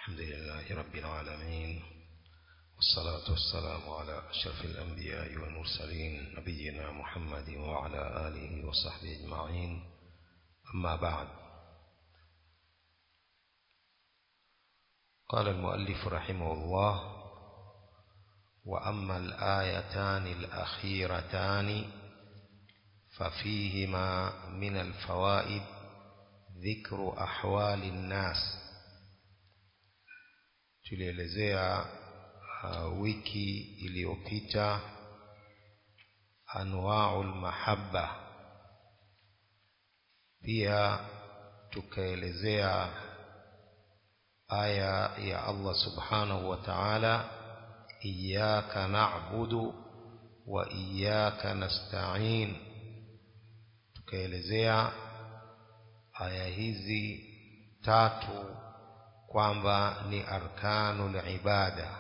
الحمد لله رب العالمين، والصلاة والسلام على أشرف الأنبياء والمرسلين نبينا محمد وعلى آله وصحبه أجمعين. أما بعد، قال المؤلف رحمه الله: وأما الآيتان الأخيرتان ففيهما من الفوائد ذكر أحوال الناس. Tulielezea wiki iliyopita anwa'ul mahabba, pia tukaelezea aya ya Allah subhanahu wa ta'ala, iyyaka na'budu wa iyyaka nasta'in. Tukaelezea aya hizi tatu kwamba ni arkanul ibada.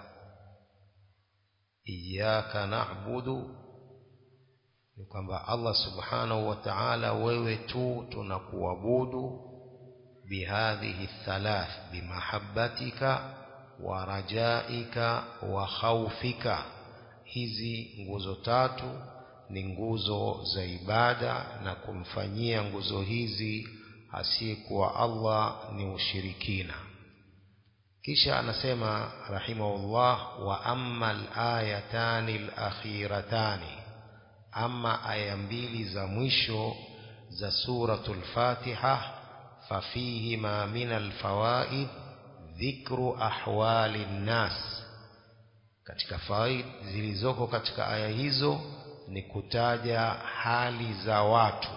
Iyyaka na'budu ni kwamba Allah subhanahu wa ta'ala, wewe tu tunakuabudu, bihadhihi thalath, bimahabbatika wa rajaika wa khawfika. Hizi nguzo tatu ni nguzo za ibada, na kumfanyia nguzo hizi asiyekuwa Allah ni ushirikina. Kisha anasema rahimahullah: wa amma al-ayatani al-akhiratani, amma aya mbili za mwisho za suratul Fatiha, fafihima min al-fawaid dhikru ahwali nnas. Katika fawaid zilizoko katika aya hizo ni kutaja hali za watu.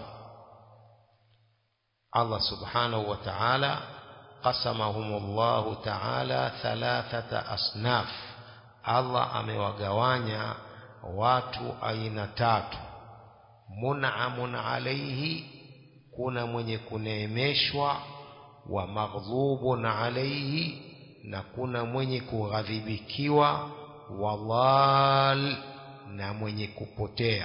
Allah subhanahu wa ta'ala qasamahumullahu ta'ala thalathata asnaf. Allah amewagawanya watu aina tatu. Mun'amun alayhi, kuna mwenye kuneemeshwa, wa maghdhubun alayhi, na kuna mwenye kughadhibikiwa, wa dhal, na mwenye kupotea.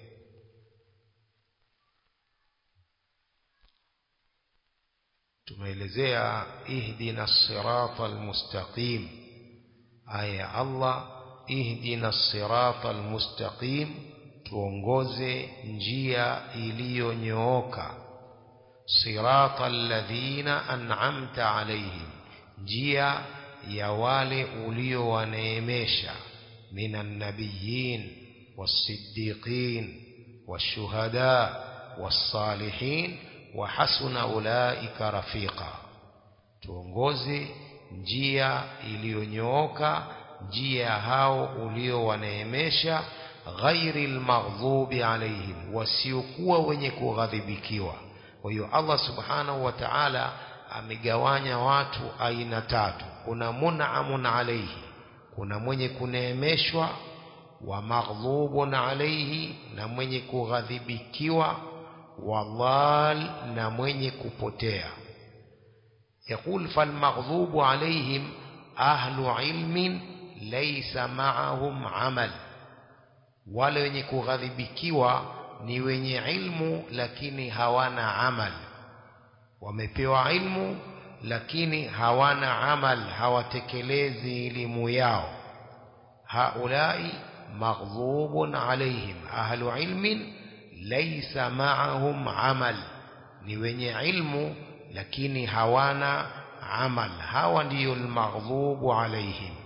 Tumeelezea ihdina siratal mustaqim, aya Allah, ihdina siratal mustaqim, tuongoze njia iliyonyooka. Siratal ladhina an'amta alayhim, njia ya wale uliowaneemesha. Minan nabiyyin was-siddiqin wash-shuhada was-salihin wa hasuna ulaika rafiqa. Tuongoze njia iliyonyooka, njia hao uliowaneemesha. Ghairil maghdubi alayhim, wasiokuwa wenye kughadhibikiwa. Kwa hiyo Allah subhanahu wa ta'ala amegawanya watu aina tatu. Kuna mun'amun alayhi, kuna mwenye kuneemeshwa, wa maghdhubun alayhi, na mwenye kughadhibikiwa, والضال, na mwenye kupotea. يقول فالمغضوب عليهم أهل علم ليس معهم عمل. wale wenye kughadhibikiwa ni wenye ilmu lakini hawana amal. Wamepewa ilmu lakini hawana amal, hawatekelezi elimu yao. haulai maghdhubun alayhim ahlu ilmin laysa ma'ahum amal, ni wenye ilmu lakini hawana amal. hawa ndiyo al-maghdubu alayhim.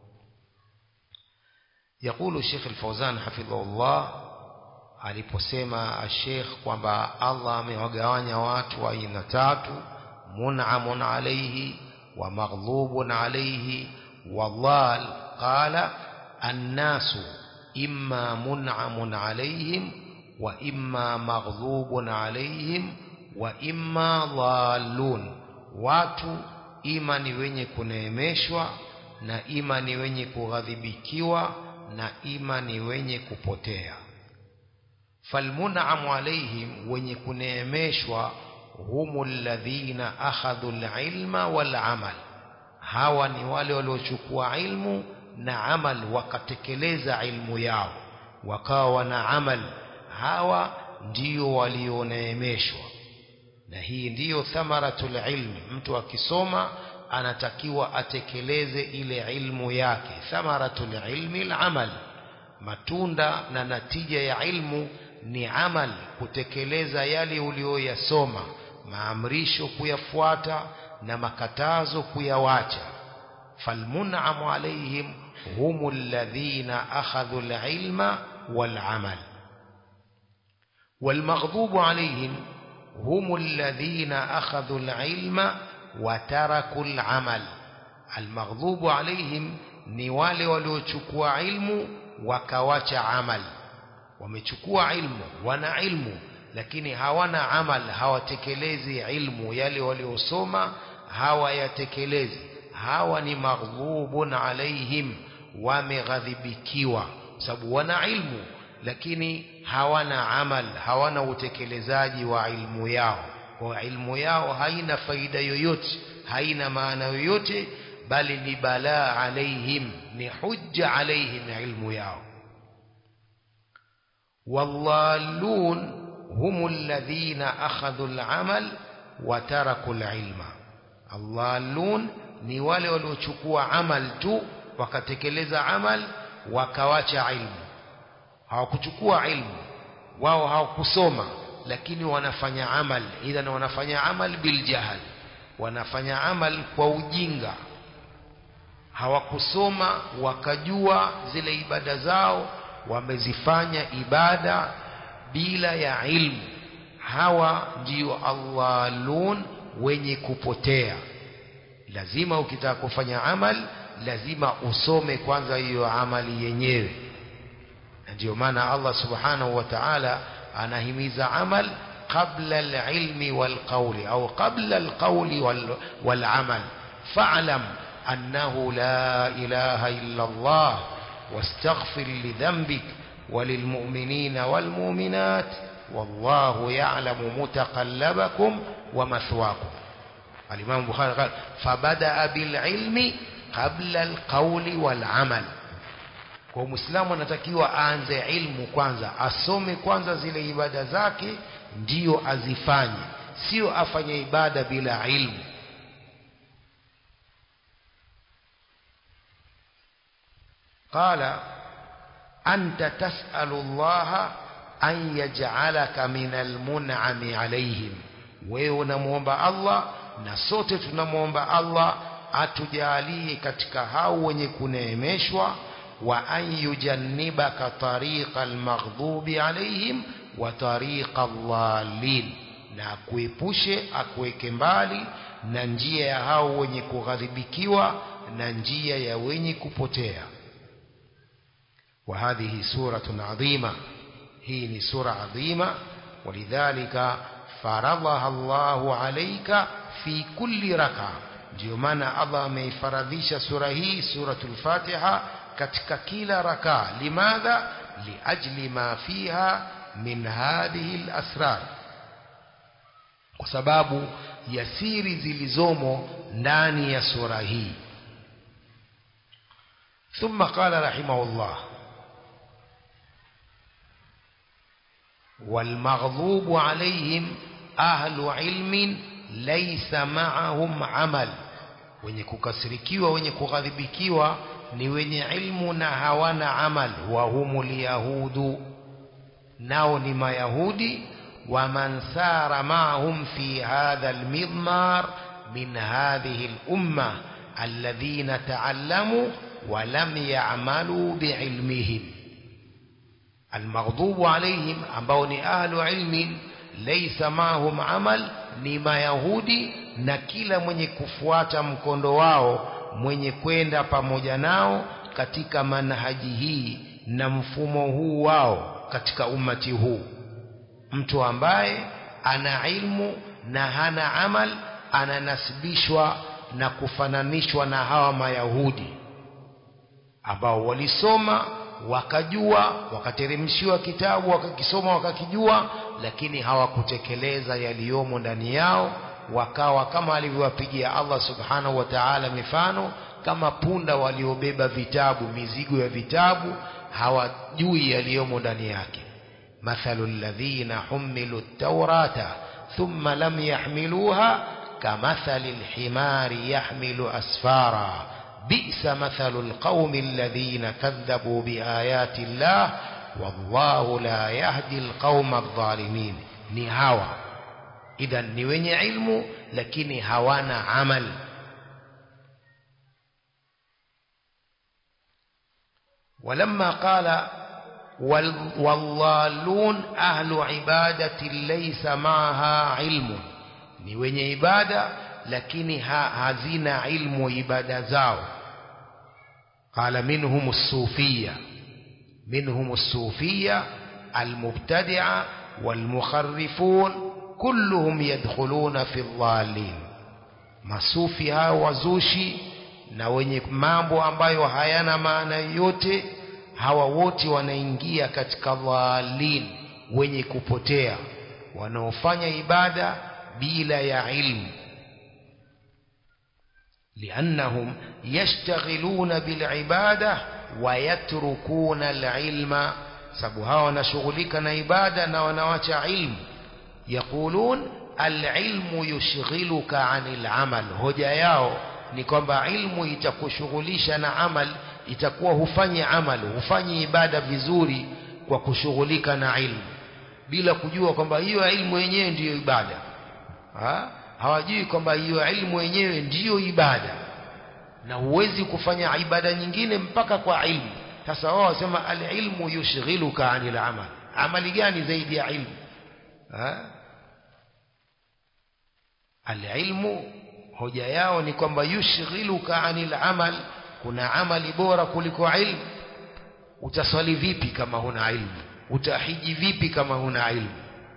يقول الشيخ الفوزان حفظه الله, aliposema الشيخ kwamba Allah amewagawanya watu aina tatu: mun'amun alayhi, wa maghdhubun alayhi, wa dhal. qala an-nasu imma mun'amun alayhim wa imma maghdhubun alayhim wa imma dhalun. Watu ima ni wenye kuneemeshwa, na ima ni wenye kughadhibikiwa, na ima ni wenye kupotea. Falmun'amu alayhim, wenye kuneemeshwa, humul ladhina akhadhu al-ilma wal amal. Hawa ni wale waliochukua ilmu na amal, wakatekeleza ilmu yao, wakawa na amal. Hawa ndio walioneemeshwa. na hii ndiyo thamaratul ilmi. Mtu akisoma anatakiwa atekeleze ile ilmu yake. Thamaratul ilmi al-amal, matunda na natija ya ilmu ni amal, kutekeleza yale uliyoyasoma, maamrisho kuyafuata na makatazo kuyawacha. Falmun'amu alayhim humul ladhina akhadhu al-ilma wal-amal, والمغضوب عليهم هم الذين أخذوا العلم وتركوا العمل. المغضوب عليهم ni wale waliochukua ilmu wakawacha amal. Wamechukua ilmu, wana ilmu, lakini hawana amal, hawatekelezi ilmu yale waliosoma, hawayatekelezi. Hawa ni maghdhubun alaihim, wameghadhibikiwa, sababu wana ilmu lakini hawana amal, hawana utekelezaji wa ilmu yao. Kwa ilmu yao haina faida yoyote, haina maana yoyote, bali ni balaa alaihim, ni hujja alaihim ilmu yao. Wallallun humul ladhina akhadhu al-amal wa taraku al-ilma. Allallun ni wale waliochukua amal tu wakatekeleza amal wakawacha ilmu. Hawakuchukua ilmu, wao hawakusoma, lakini wanafanya amal. Idhan wanafanya amal bil jahal, wanafanya amal kwa ujinga. Hawakusoma wakajua zile ibada zao, wamezifanya ibada bila ya ilmu. Hawa ndio allalun, wenye kupotea. Lazima ukitaka kufanya amal lazima usome kwanza hiyo amali yenyewe. Ndio maana Allah subhanahu wa ta'ala anahimiza amal qabla al-ilmi wal-qawli, au qabla al-qawli wal-amal. Fa'lam annahu la ilaha illa Allah wastaghfir li dhanbik walilmu'minina wal-mu'minat wallahu ya'lamu mutaqallabakum wa mathwaakum. Al-Imam Bukhari qala fabada'a bil-ilmi qabla al-qawli wal-amal. Kwa Muislamu anatakiwa aanze ilmu kwanza, asome kwanza zile ibada zake ndio azifanye, sio afanye ibada bila ilmu. Qala anta tas'alu Allah an yaj'alaka minal mun'ami alayhim, wewe unamuomba Allah na sote tunamuomba Allah atujalie katika hao wenye kuneemeshwa. Wa an yujannibaka tariqal maghdubi alayhim wa tariqal dhalin, na akuepushe, akuweke mbali na njia ya hao wenye kughadhibikiwa na njia ya wenye kupotea. Wa hadhihi suratun adhima, hii ni sura adhima. Walidhalika faradhaha Allahu alayka fi kulli raka, ndio maana Allah ameifaradhisha sura hii, suratul Fatiha, katika kila raka. Limadha? Liajli ma fiha min hadhihi al-asrar, kwa sababu ya siri zilizomo ndani ya sura hii. Thumma qala rahimahullah wal maghdubu alayhim ahlu ilmin laysa ma'ahum amal, wenye kukasirikiwa, wenye kughadhibikiwa ni wenye ilmu na hawana amal. Wa humul yahudu, nao ni mayahudi. Wa man sara ma'hum fi hadha al-midmar min hadhihi al-umma alladhina ta'allamu wa lam ya'malu bi'ilmihim. Al-maghdubu alayhim, ambao ni ahlu ilmin laysa ma'hum amal, ni mayahudi na kila mwenye kufuata mkondo wao, mwenye kwenda pamoja nao katika manhaji hii na mfumo huu wao katika ummati huu. Mtu ambaye ana ilmu na hana amal ananasibishwa na kufananishwa na hawa mayahudi ambao walisoma wakajua, wakateremshiwa kitabu wakakisoma wakakijua, lakini hawakutekeleza yaliyomo ndani yao. Wakawa kama alivyowapigia Allah subhanahu wa ta'ala mifano, kama punda waliobeba vitabu, mizigo ya vitabu, hawajui yaliyomo ndani yake. Mathalul ladhina humilu at-taurata thumma lam yahmiluha كمثل الحمار يحمل أسفارا بئس مثل القوم الذين كذبوا بآيات الله والله لا يهدي القوم الظالمين. ni hawa idhan ni wenye ilmu lakini hawana amal. ولما قال والضالون أهل عبادة ليس معها علم, ni wenye ibada lakini hazina ilmu ibada zao. قال منهم الصوفية المبتدعة والمخرفون كلهم يدخلون في الضالين. masufi hao wazushi na wenye mambo ambayo hayana maana yote, hawa wote wanaingia katika dhalin, wenye kupotea, wanaofanya ibada bila ya ilmu. لأنهم يشتغلون بالعبادة ويتركون العلم, sababu hawa wanashughulika na ibada na wanawacha ilmu. يقولون العلم يشغلك عن العمل, hoja yao ni kwamba ilmu itakushughulisha na amal, itakuwa hufanyi amal, hufanyi ibada vizuri kwa kushughulika na ilmu, bila kujua kwamba hiyo ilmu yenyewe ndiyo ibada. Hawajui kwamba hiyo ilmu yenyewe ndiyo ibada, na huwezi kufanya ibada nyingine mpaka kwa ilmu. Sasa wao wasema al-ilmu yushghiluka 'anil amal. Amali gani zaidi ya ilmu? Al-ilmu, hoja yao ni kwamba yushghiluka 'anil amal, kuna amali bora kuliko ilmu. Utaswali vipi kama huna ilmu? Utahiji vipi kama huna ilmu?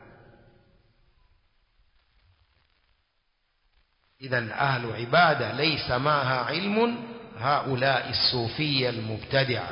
إذن أهل عبادة ليس معها علم هؤلاء الصوفية المبتدعة.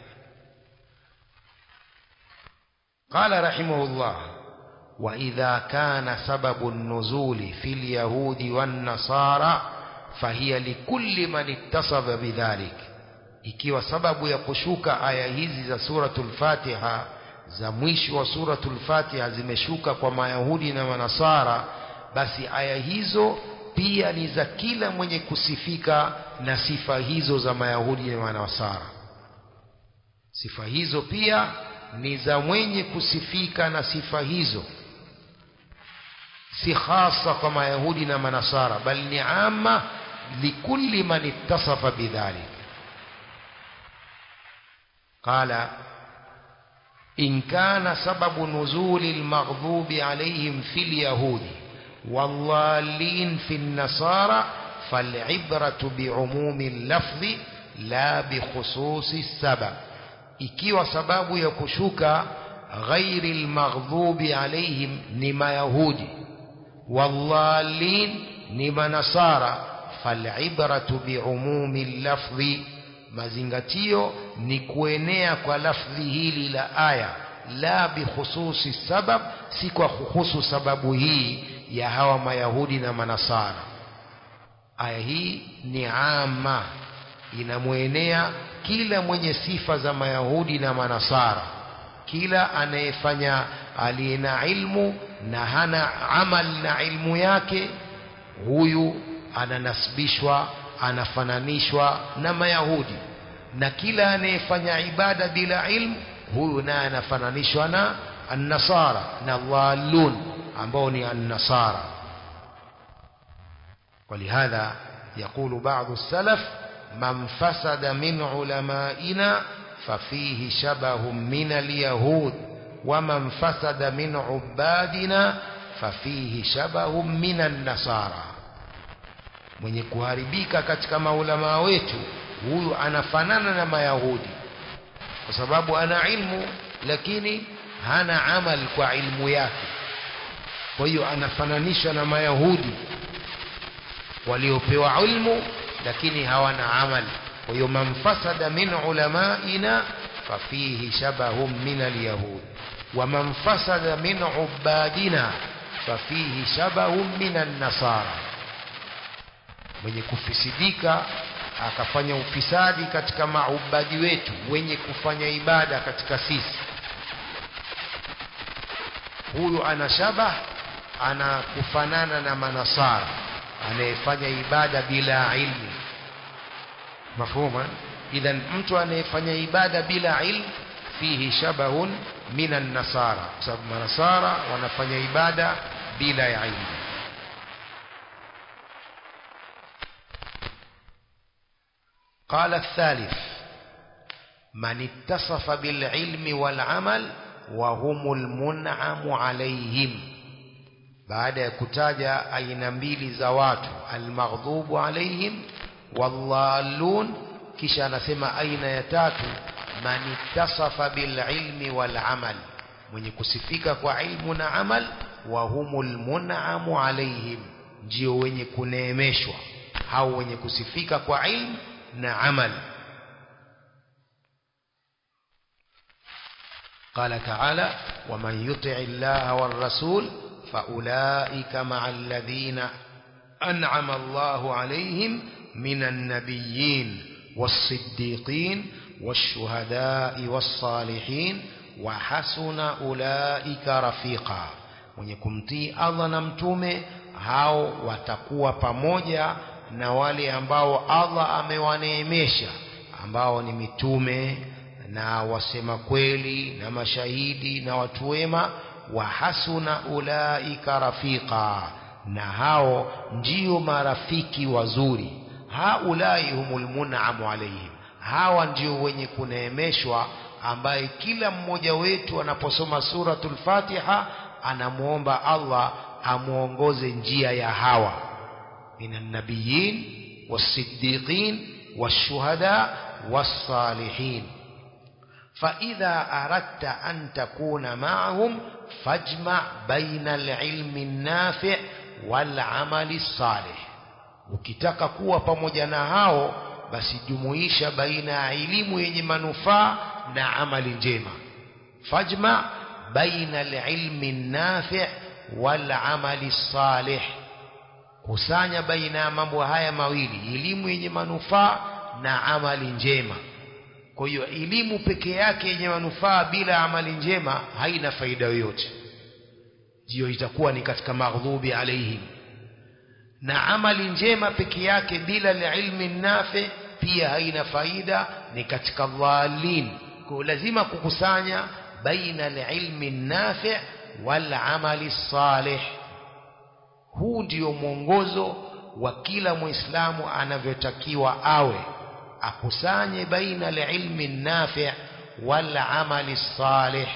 قال رحمه الله: وإذا كان سبب النزول في اليهود والنصارى فهي لكل من اتصف بذلك. ikiwa sababu ya kushuka aya hizi za suratul Fatiha, za mwisho wa suratul Fatiha zimeshuka kwa Mayahudi na Manasara, basi aya hizo pia ni za kila mwenye kusifika na sifa hizo za Mayahudi na Manasara. Sifa hizo pia ni za mwenye kusifika na sifa hizo, si khasa kwa Mayahudi na Manasara, bali ni amma likulli man ittasafa bidhalik. قال: إن كان سبب نزول المغضوب عليهم في اليهود والضالين في النصارى فالعبرة بعموم اللفظ لا بخصوص السبب. ikiwa sababu ya kushuka ghairi almaghdubi alaihim ni mayahudi, wallalin ni manasara, falibratu biumumi lafdhi, mazingatio ni kuenea kwa lafdhi hili la aya, la bikhususi sabab, si kwa khususu sababu hii ya hawa mayahudi na manasara. Aya hii ni amma, inamuenea kila mwenye sifa za Mayahudi na Manasara. Kila anayefanya aliyena ilmu na hana amal na ilmu yake, huyu ananasibishwa, anafananishwa na Mayahudi. Na kila anayefanya ibada bila ilmu, huyu naye anafananishwa na an-Nasara na dhalun ambao ni an-Nasara. ولهذا يقول بعض السلف: من فسد من علمائنا ففيه شبه من اليهود ومن فسد من عبادنا ففيه شبه من النصارى. mwenye kuharibika katika maulama wetu, huyu anafanana na Mayahudi kwa sababu ana ilmu lakini hana amal kwa ilmu yake. Kwa hiyo anafananishwa na Mayahudi waliopewa ilmu lakini hawana amal. Kwa hiyo man fasada min ulamaina fafihi shabahum min alyahud wa man fasada min ubadina fafihi shabahum min an-nasara. Mwenye kufisidika akafanya ufisadi katika maubadi wetu, wenye kufanya ibada katika sisi, huyu ana shabah, ana kufanana na Manasara. anayefanya ibada bila ilmu. Mafhuma? Idhan mtu anayefanya ibada bila ilmu fihi shabahun minan nasara, sababu manasara wanafanya ibada bila ya ilmu. قال الثالث من اتصف بالعلم والعمل وهم المنعم عليهم. baada ya kutaja aina mbili za watu, almaghdubu alaihim wallallun, kisha anasema aina ya tatu, man ittasafa bil ilmi wal amal, mwenye kusifika kwa ilmu na amal, wa humul mun'amu alaihim, ndio wenye kuneemeshwa hao wenye kusifika kwa ilmu na amal. قال تعالى ومن يطع الله والرسول فأولئك مع الذين أنعم الله عليهم من النبيين والصديقين والشهداء والصالحين وحسن أولئك رفيقا. mwenye kumtii Allah na mtume hao watakuwa pamoja na wale ambao Allah amewaneemesha, ambao ni mitume na wasema kweli na mashahidi na watu wema. Wa hasuna ulaika rafiqa, na hao ndio marafiki wazuri. Haulai humul mun'amu alaihim, hawa ndio wenye kuneemeshwa, ambaye kila mmoja wetu anaposoma suratul Fatiha anamuomba Allah amuongoze njia ya hawa minan nabiyyin was-siddiqin wash-shuhada was-salihin. فإذا أردت أن تكون معهم فاجمع بين العلم النافع والعمل الصالح. ukitaka kuwa pamoja na hao basi jumuisha baina ya elimu yenye manufaa na amali njema. fajma baina alilmi nafi' wal amali salih, kusanya baina ya mambo haya mawili, elimu yenye manufaa na amali njema. Kwa hiyo elimu peke yake yenye manufaa bila amali njema haina faida yoyote, hiyo itakuwa ni katika maghdubi alaihim. Na amali njema peke yake bila ilmi nafi pia haina faida, ni katika dhalin. Kwa lazima kukusanya baina ilmi nafi wal amali salih. Huu ndio mwongozo wa kila Muislamu anavyotakiwa awe, akusanye baina ilmi nafi wal amali salih,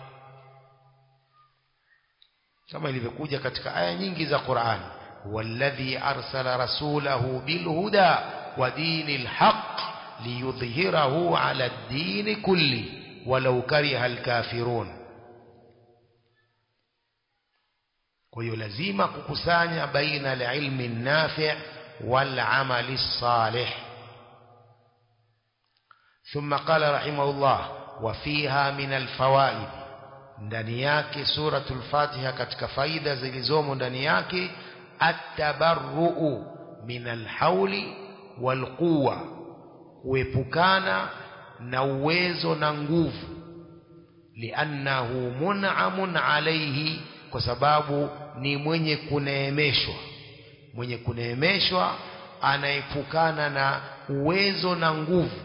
kama ilivyokuja katika aya nyingi za Qur'an. والذي أرسل رسوله بالهدى ودين الحق ليظهره على الدين كله ولو كره الكافرون. kwa hiyo lazima kukusanya baina al-ilmi an-nafi' wal-amali as-salih. ثم قال رحمه الله وفيها من الفوائد, ndani yake suratul Fatiha katika faida zilizomo ndani yake at-tabarru'u min al-hawli wal-quwwa, kuepukana na uwezo na nguvu. li'annahu mun'amun alayhi, kwa sababu ni mwenye kuneemeshwa. Mwenye kuneemeshwa anaepukana na uwezo na nguvu.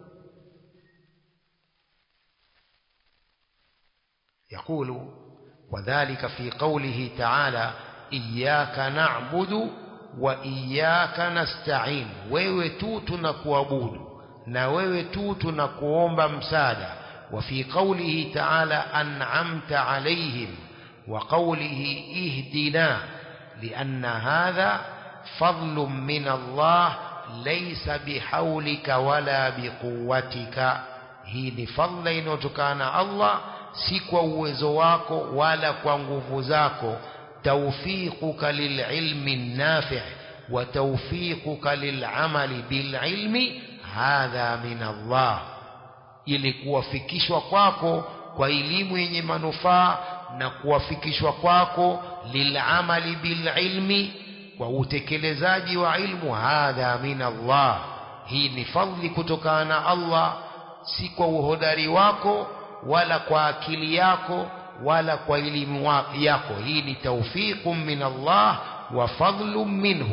يقول وذلك في قوله تعالى إياك نعبد وإياك نستعين, wewe tu tunakuabudu na wewe tu tunakuomba msaada. وفي قوله تعالى أنعمت عليهم وقوله اهدنا لأن هذا فضل من الله ليس بحولك ولا بقوتك. hii ni fadhila inayotokana Allah, si kwa uwezo wako wala kwa nguvu zako. tawfiquka lililmi nafi' wa tawfiquka lilamali bililmi hadha min Allah, ili kuwafikishwa kwako kwa elimu yenye manufaa na kuwafikishwa kwako lilamali bililmi, kwa utekelezaji wa ilmu, hadha min Allah, hii ni fadhili kutokana na Allah, si kwa uhodari wako wala kwa akili yako wala kwa elimu yako. hii ni tawfiqun min Allah wa fadlun minhu,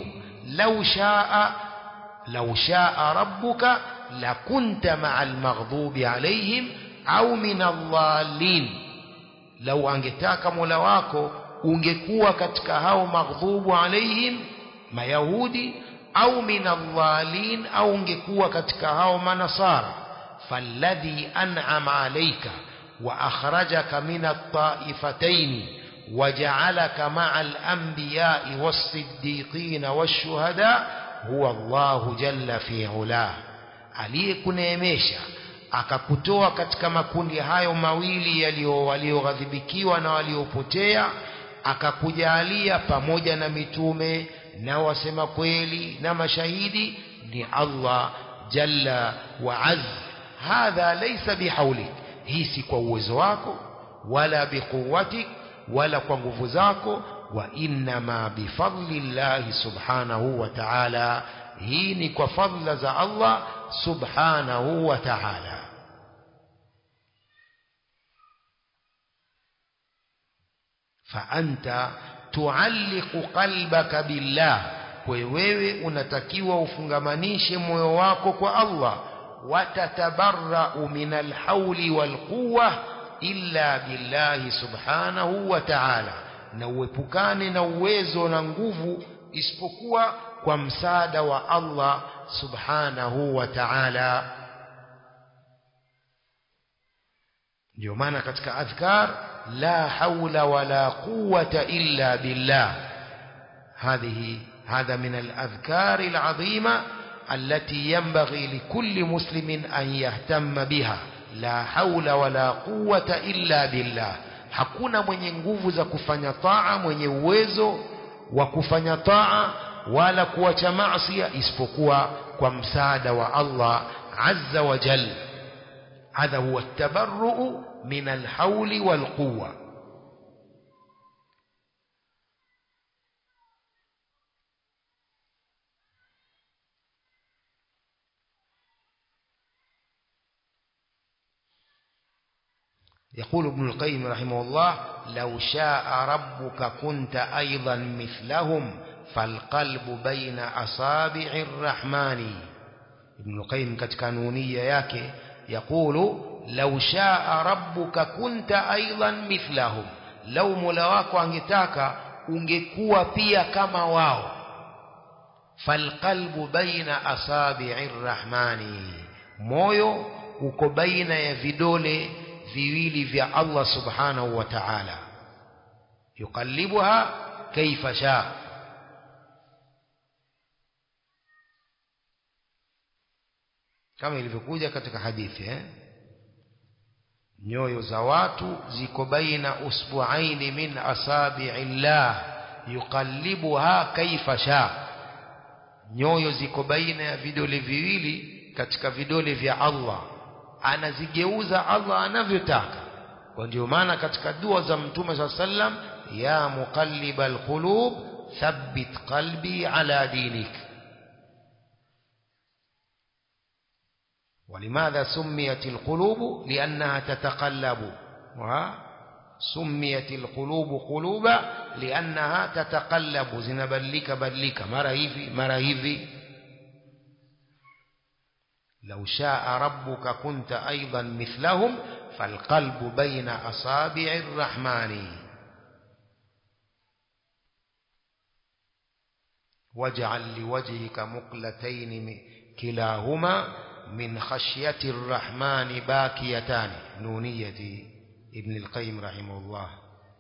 لو شاء ربك لكنت مع المغضوب عليهم au min adh-dhallin, lau angetaka Mola wako ungekuwa katika hao maghdhubu alaihim mayahudi, au min adh-dhallin, au ungekuwa katika hao manasara. falladhi an'ama alayka wa akhrajaka min at-ta'ifatayn waja'alaka ma'a al-anbiya'i was-siddiqin wash-shuhada huwa Allahu jalla fi 'ulah, aliyekuneemesha akakutoa katika makundi hayo mawili walioghadhibikiwa na waliopotea, akakujalia pamoja na mitume na wasema kweli na mashahidi, ni Allah jalla wa azz. Hadha laysa bihaulik, hii si kwa uwezo wako wala biquwwatik wala kwa nguvu zako, wa inma bifadlillahi subhanahu wa ta'ala, hii ni kwa fadla za Allah subhanahu wa ta'ala. فأنت تعلق قلبك بالله, wewe unatakiwa ufungamanishe moyo wako kwa Allah. watatabarra'u min alhawli walquwwa illa billahi subhanahu wa ta'ala, na uepukane na uwezo na nguvu isipokuwa kwa msaada wa Allah subhanahu wa ta'ala. ndio maana katika adhkar la hawla wala quwwata illa billah, هذا من الأذكار العظيمة التي ينبغي لكل مسلم أن يهتم بها. لا حول ولا قوة إلا بالله, hakuna mwenye nguvu za kufanya taa, mwenye uwezo wa kufanya taa wala kuacha maasi isipokuwa kwa msaada wa Allah azza wa jalla. هذا هو التبرؤ من الحول والقوة. يقول ابن القيم رحمه الله: لو شاء ربك كنت أيضا مثلهم فالقلب بين أصابع الرحمن. ابن القيم katika nunia yake يقول: لو شاء ربك كنت أيضا مثلهم, لو Mola wako angetaka ungekuwa pia kama wao. falqalbu baina asabi'ir rahmani, moyo uko baina ya vidole viwili vya Allah subhanahu wa ta'ala. yuqallibuha kaifa sha, kama ilivyokuja katika hadithi nyoyo za watu ziko baina usbu'aini min asabi'illah yuqallibuha kaifa sha, nyoyo ziko baina ya vidole viwili katika vidole vya Allah, anazigeuza Allah anavyotaka. kwa ndio maana katika dua za Mtume sallam, ya muqallibal qulub thabbit qalbi ala dinik. ولماذا سميت القلوب؟ لأنها تتقلب. سميت القلوب قلوبا لأنها تتقلب, zinabadilika badilika, mara hivi mara hivi. لو شاء ربك كنت أيضا مثلهم فالقلب بين أصابع الرحمن. واجعل لوجهك مقلتين كلاهما من خشية الرحمن باكيتان. نونية ابن القيم رحمه الله.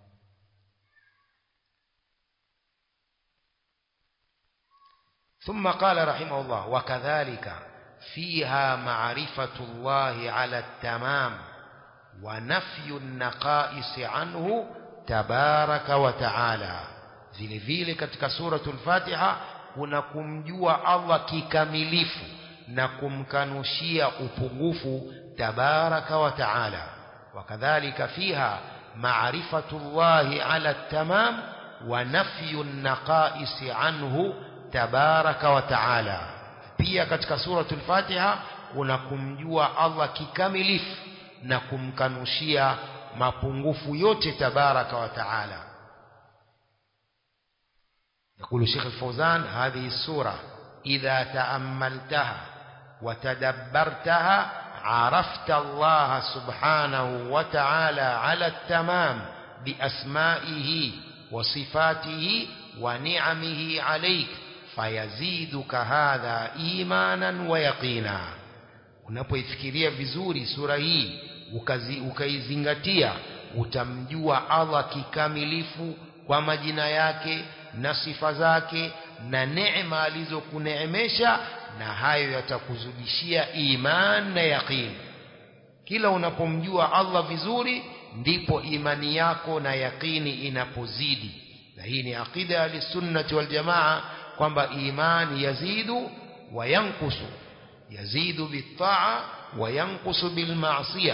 ثم قال رحمه الله: وكذلك فيها معرفة الله على التمام ونفي النقائص عنه تبارك وتعالى. vile vile katika suratul Fatiha kuna kumjua Allah kikamilifu na kumkanushia upungufu tabaraka wa taala. wakadhalika fiha ma'rifatullahi ala tamam wa nafyu an-naqais anhu tabaraka wa taala. pia katika suratul Fatiha kuna kumjua Allah kikamilifu na kumkanushia mapungufu yote tabaraka wa taala. يقول الشيخ الفوزان: هذه السورة إذا تأملتها وتدبرتها عرفت الله سبحانه وتعالى على التمام بأسمائه وصفاته ونعمه عليك فيزيدك هذا إيمانا ويقينا. unapoifikiria vizuri sura hii ukaizingatia, utamjua Allah kikamilifu kwa majina yake na sifa zake na neema alizokuneemesha, na hayo yatakuzidishia iman na yaqeen. Kila unapomjua Allah vizuri ndipo imani yako na yaqini inapozidi. Na hii ni aqida ya sunnah wal jamaa, kwamba imani yazidu wa yanqusu, yazidu bit-ta'a wa yanqusu bil-ma'siyah.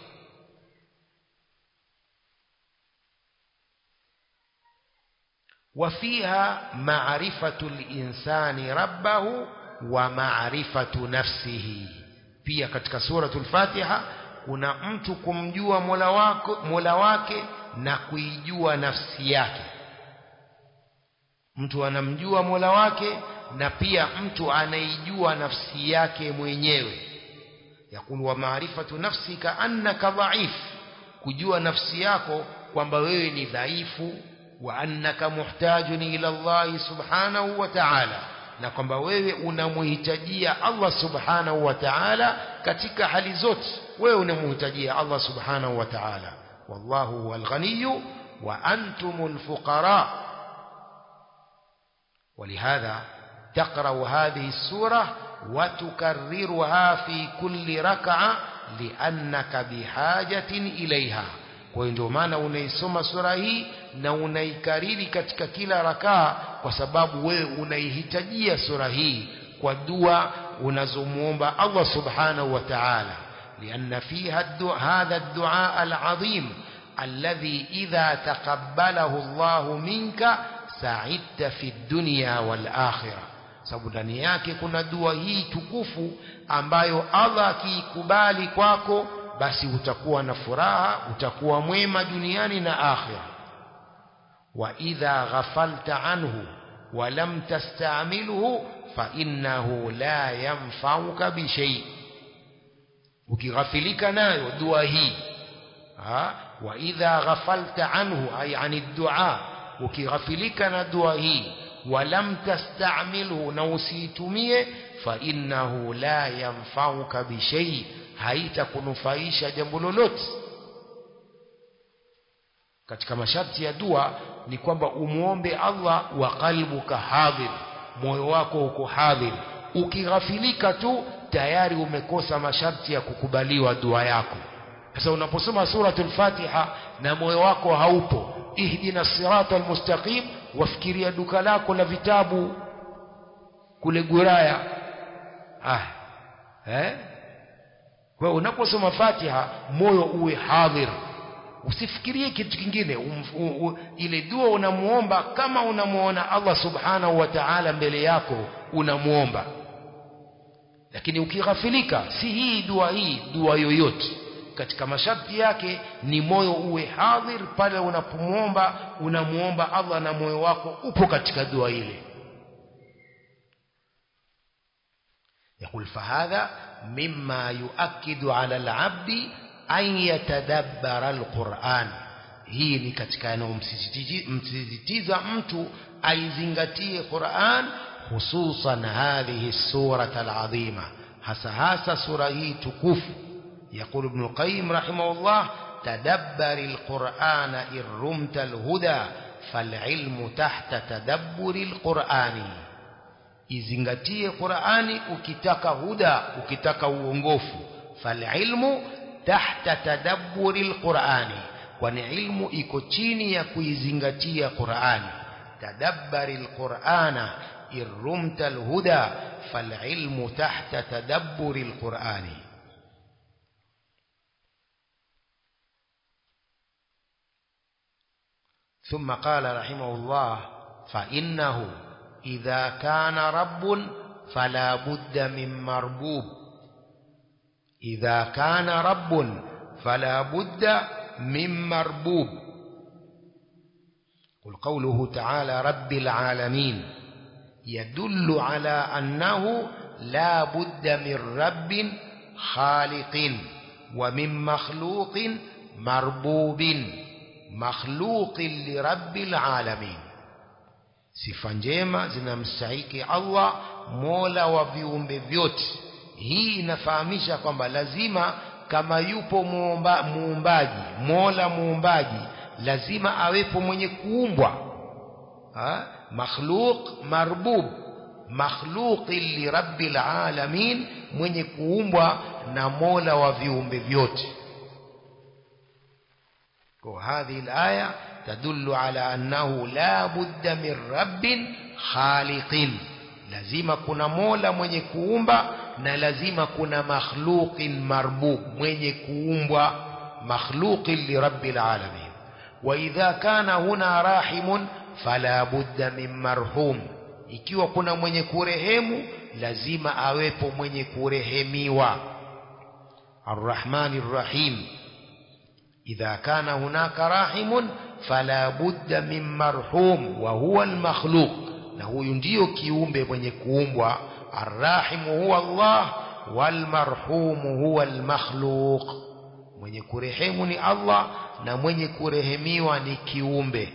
وفيها معرفة الإنسان ربه ومعرفة نفسه. pia katika suratul Fatiha kuna mtu kumjua Mola wake na kuijua nafsi yake. Mtu anamjua Mola wake na pia mtu anaijua nafsi yake mwenyewe. yakulu wa maarifatu nafsika annaka dhaif, kujua nafsi yako kwamba wewe ni dhaifu, wa annaka muhtajun ila Allah subhanahu wa ta'ala, na kwamba wewe unamhitajia Allah subhanahu wa ta'ala katika hali zote. wewe unamhitajia Allah subhanahu wa ta'ala. wallahu huwal ghaniyyu wa antumul fuqara. ولهذا تقرأ هذه السورة وتكررها في كل ركعة لأنك بحاجة إليها. kwa ndio maana unaisoma sura hii na unaikariri katika kila rakaa, kwa sababu wewe unaihitajia sura hii kwa dua unazomuomba Allah subhanahu wa ta'ala. لأن فيها هذا الدعاء العظيم الذي إذا تقبله الله منك سعدت في الدنيا والآخرة. sababu ndani yake kuna dua hii tukufu ambayo Allah akiikubali kwako, basi utakuwa na furaha, utakuwa mwema duniani na akhira. wa idha ghafalta anhu wa lam tastamilhu fa innahu la yanfa'uka bi shay. ukighafilika nayo dua hii, wa idha ghafalta anhu ay ani dua, ukighafilika na dua hii wa lam tastamilhu, na usiitumie, fa innahu la yanfa'uka bi shay, haitakunufaisha jambo lolote. katika masharti ya dua ni kwamba umuombe Allah wa qalbuka hadhir, moyo wako uko hadhir. ukighafilika tu tayari umekosa masharti ya kukubaliwa dua yako. sasa unaposoma suratul Fatiha na moyo wako haupo, ihdina siratal mustaqim, wafikiria duka lako la vitabu kule Guraya, kwa unaposoma Fatiha moyo uwe hadhir, usifikirie kitu kingine. ile dua unamuomba kama unamuona Allah subhanahu wa ta'ala mbele yako unamuomba. lakini ukighafilika, si hii dua yoyote, katika masharti yake ni moyo uwe hadhir pale unapomuomba, unamuomba Allah na moyo wako upo katika dua ile. يقول فهذا مما يؤكد على العبد أن يتدبر القرآن. hii ni katika yanayomsisitiza mtu aizingatie Qur'an, hususan hadhihi surata al-azima, hasa sura hii tukufu. يقول ابن القيم رحمه الله: تدبر القرآن إن رمت الهدى فالعلم تحت تدبر القرآن. izingatie Qur'ani ukitaka huda, ukitaka uongofu. falilmu tahta tadabburi alqur'ani, kwani ilmu iko chini ya kuizingatia Qur'ani. tadabbari alqur'ana irrumta alhuda falilmu tahta tadabburi alqur'ani. ثم قال رحمه الله: فإنه إذا كان رب فلا بد من مربوب. إذا كان رب فلا بد من مربوب. قوله تعالى رب العالمين يدل على أنه لا بد من رب خالق ومن مخلوق مربوب مخلوق لرب العالمين. sifa njema zinamstahiki Allah mola wa viumbe vyote. Hii inafahamisha kwamba lazima kama yupo muumbaji, mola muumbaji, lazima awepo mwenye kuumbwa. Makhluq marbub, makhluq li rabbil alamin, mwenye kuumbwa na mola wa viumbe vyote. وهذه الآية تدل على أنه لا بد من رب خالق. lazima kuna mola mwenye kuumba na lazima kuna makhluqin marbub, mwenye kuumbwa, makhluqin li rabbil alamin. wa idha kana huna rahimun fala budda min marhum, ikiwa kuna mwenye kurehemu lazima awepo mwenye kurehemiwa. Arrahmanir Rahim, idha kana hunaka rahimun fala budda min marhum wa huwa almakhluq, na huyu ndio kiumbe mwenye kuumbwa. Arrahimu huwa Allah walmarhumu huwa almakhluq, mwenye kurehemu ni Allah na mwenye kurehemiwa ni kiumbe.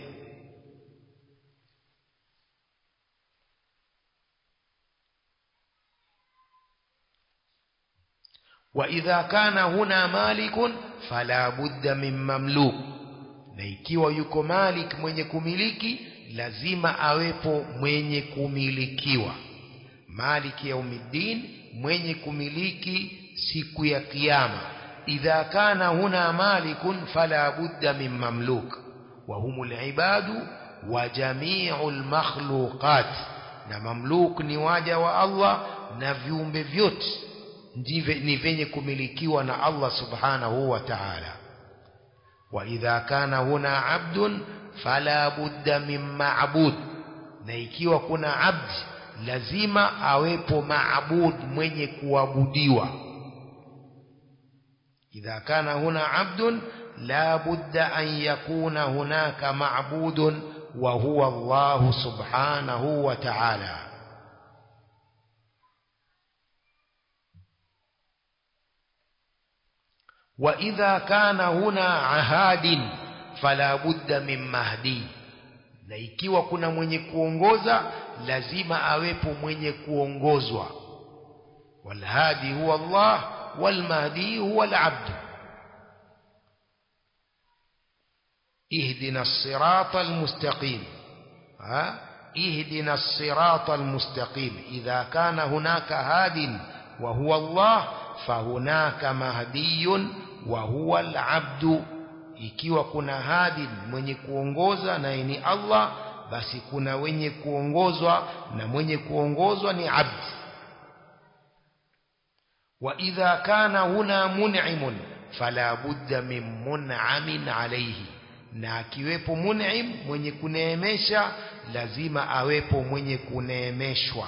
wa idha kana huna malikun fala budda min mamluk, na ikiwa yuko malik mwenye kumiliki lazima awepo mwenye kumilikiwa. Maliki yaumiddin, mwenye kumiliki siku ya kiyama. idha kana huna malikun fala budda min mamluk wa humul ibadu wa jami'ul makhluqat, na mamluk ni waja wa Allah na viumbe vyote ni venye kumilikiwa na Allah subhanahu wa ta'ala. wa idha kana huna abdun fala budda min ma'bud, na ikiwa kuna abdi lazima awepo ma'bud, mwenye kuabudiwa. idha kana huna abdun la budda an yakuna hunaka ma'budun wa huwa Allah subhanahu wa ta'ala. wa idha kana huna ahadin fala budda min mahdi, na ikiwa kuna mwenye kuongoza lazima awepo mwenye kuongozwa. walhadi huwa Allah walmahdi huwa alabd. ihdina as-sirata al-mustaqim, ihdina as-sirata al-mustaqim. idha kana hunaka hadin wa huwa Allah fahunaka mahdiyun wa huwa al-abdu, ikiwa kuna hadi mwenye kuongoza na ni Allah, basi kuna wenye kuongozwa na mwenye kuongozwa ni abd. wa idha kana huna mun'imun fala budda min mun'amin alayhi, na akiwepo mun'im mwenye kuneemesha lazima awepo mwenye kuneemeshwa.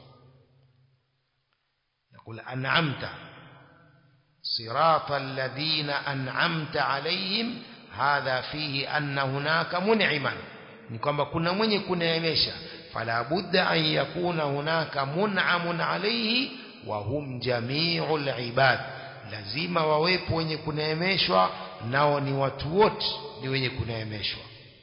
nakula an'amta صراط الذين أنعمت عليهم، هذا فيه أن هناك منعما، ni kwamba kuna mwenye kuneemesha. fala budda an yakuna hunaka mun'amun alayhi wa hum jami'ul ibad, lazima wawepo wenye kuneemeshwa, nao ni watu wote ni wenye kuneemeshwa.